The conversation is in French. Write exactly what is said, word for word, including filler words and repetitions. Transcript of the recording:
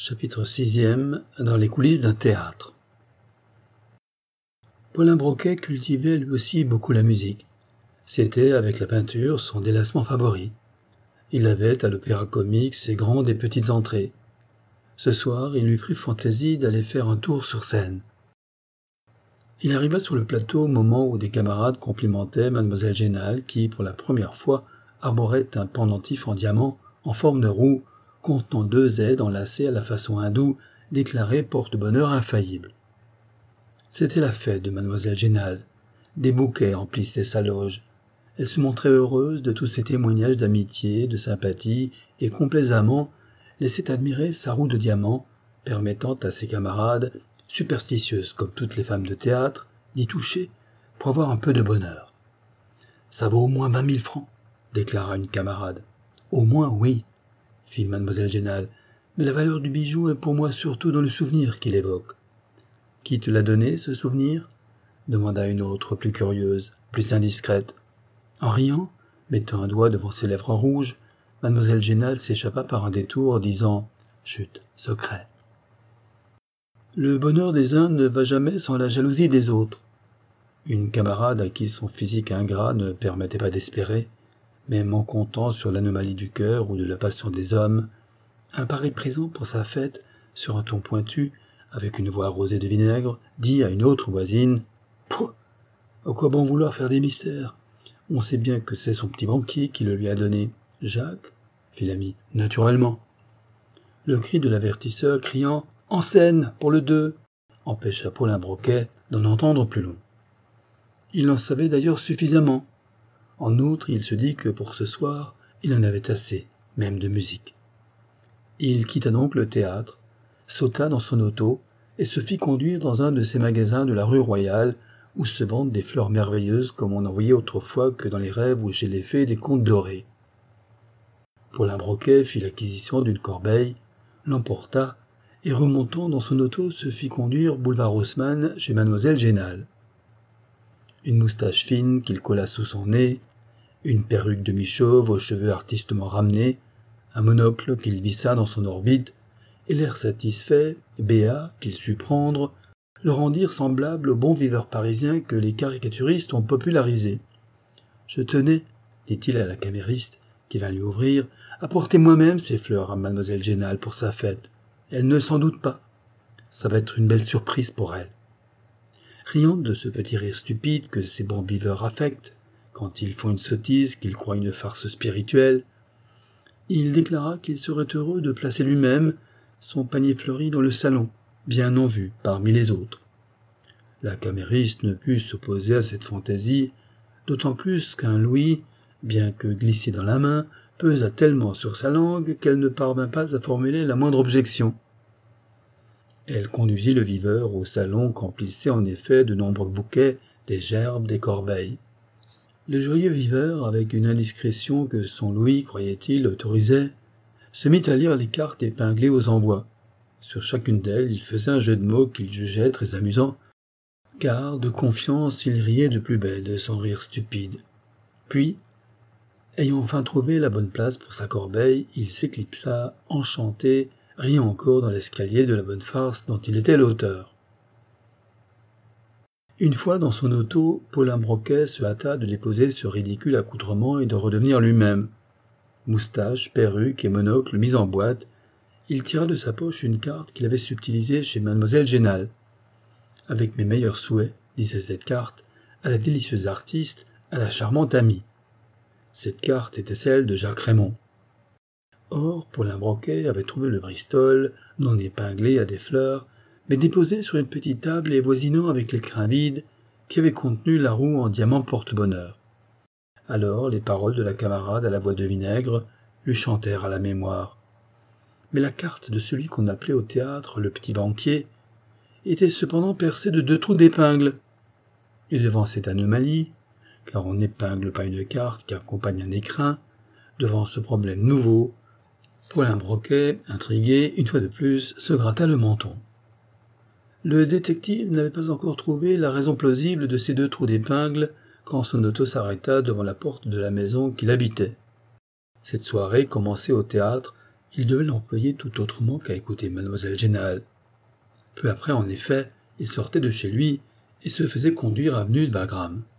Chapitre sixième. Dans les coulisses d'un théâtre. Paulin Broquet cultivait lui aussi beaucoup la musique. C'était, avec la peinture, son délassement favori. Il avait, à l'Opéra-Comique, ses grandes et petites entrées. Ce soir, il lui prit fantaisie d'aller faire un tour sur scène. Il arriva sur le plateau au moment où des camarades complimentaient Mademoiselle Génal qui, pour la première fois, arborait un pendentif en diamant, en forme de roue, contenant deux aides enlacées à la façon hindoue, déclarées porte-bonheur infaillible. C'était la fête de Mademoiselle Génal. Des bouquets emplissaient sa loge. Elle se montrait heureuse de tous ces témoignages d'amitié, de sympathie, et complaisamment laissait admirer sa roue de diamant, permettant à ses camarades, superstitieuses comme toutes les femmes de théâtre, d'y toucher pour avoir un peu de bonheur. « Ça vaut au moins vingt mille francs, déclara une camarade. « Au moins, oui, fit Mademoiselle Génal, mais la valeur du bijou est pour moi surtout dans le souvenir qu'il évoque. »« Qui te l'a donné, ce souvenir ?» demanda une autre, plus curieuse, plus indiscrète. En riant, mettant un doigt devant ses lèvres rouges, Mademoiselle Génal s'échappa par un détour, disant « Chut, secret !» Le bonheur des uns ne va jamais sans la jalousie des autres. Une camarade à qui son physique ingrat ne permettait pas d'espérer, même en comptant sur l'anomalie du cœur ou de la passion des hommes, un pareil présent pour sa fête, sur un ton pointu, avec une voix rosée de vinaigre, dit à une autre voisine « Pouh, à quoi bon vouloir faire des mystères? On sait bien que c'est son petit banquier qui le lui a donné. »« Jacques ?» fit l'ami. « Naturellement. » Le cri de l'avertisseur criant « En scène, pour le deux !» empêcha Paulin Broquet d'en entendre plus long. Il en savait d'ailleurs suffisamment. En outre, il se dit que pour ce soir, il en avait assez, même de musique. Il quitta donc le théâtre, sauta dans son auto et se fit conduire dans un de ces magasins de la rue Royale où se vendent des fleurs merveilleuses comme on n'en voyait autrefois que dans les rêves ou chez les fées des contes dorés. Paulin Broquet fit l'acquisition d'une corbeille, l'emporta et remontant dans son auto se fit conduire boulevard Haussmann chez Mademoiselle Génal. Une moustache fine qu'il colla sous son nez, une perruque demi-chauve aux cheveux artistement ramenés, un monocle qu'il vissa dans son orbite, et l'air satisfait, béat, qu'il sut prendre, le rendirent semblable au bon viveur parisien que les caricaturistes ont popularisé. « Je tenais, dit-il à la camériste, qui vint lui ouvrir, à porter moi-même ces fleurs à Mademoiselle Génal pour sa fête. Elle ne s'en doute pas. Ça va être une belle surprise pour elle. » Riant de ce petit rire stupide que ces bons viveurs affectent, quand ils font une sottise qu'ils croient une farce spirituelle, il déclara qu'il serait heureux de placer lui-même son panier fleuri dans le salon, bien en vue parmi les autres. La camériste ne put s'opposer à cette fantaisie, d'autant plus qu'un louis, bien que glissé dans la main, pesa tellement sur sa langue qu'elle ne parvint pas à formuler la moindre objection. Elle conduisit le viveur au salon qu'emplissaient en effet de nombreux bouquets, des gerbes, des corbeilles. Le joyeux viveur, avec une indiscrétion que son louis, croyait-il, autorisait, se mit à lire les cartes épinglées aux envois. Sur chacune d'elles, il faisait un jeu de mots qu'il jugeait très amusant, car, de confiance, il riait de plus belle de son rire stupide. Puis, ayant enfin trouvé la bonne place pour sa corbeille, il s'éclipsa, enchanté, riant encore dans l'escalier de la bonne farce dont il était l'auteur. Une fois dans son auto, Paulin Broquet se hâta de déposer ce ridicule accoutrement et de redevenir lui-même. Moustache, perruque et monocle mis en boîte, il tira de sa poche une carte qu'il avait subtilisée chez Mademoiselle Génal. « Avec mes meilleurs souhaits, disait cette carte, à la délicieuse artiste, à la charmante amie. » Cette carte était celle de Jacques Raymond. Or, Paulin Broquet avait trouvé le Bristol, non épinglé à des fleurs, mais déposé sur une petite table et voisinant avec l'écrin vide qui avait contenu la roue en diamant porte-bonheur. Alors les paroles de la camarade à la voix de vinaigre lui chantèrent à la mémoire. Mais la carte de celui qu'on appelait au théâtre le petit banquier était cependant percée de deux trous d'épingle. Et devant cette anomalie, car on n'épingle pas une carte qui accompagne un écrin, devant ce problème nouveau, Paulin Broquet, intrigué, une fois de plus, se gratta le menton. Le détective n'avait pas encore trouvé la raison plausible de ces deux trous d'épingle quand son auto s'arrêta devant la porte de la maison qu'il habitait. Cette soirée commençait au théâtre il devait l'employer tout autrement qu'à écouter mademoiselle Génal. Peu après, en effet, il sortait de chez lui et se faisait conduire avenue de Wagram.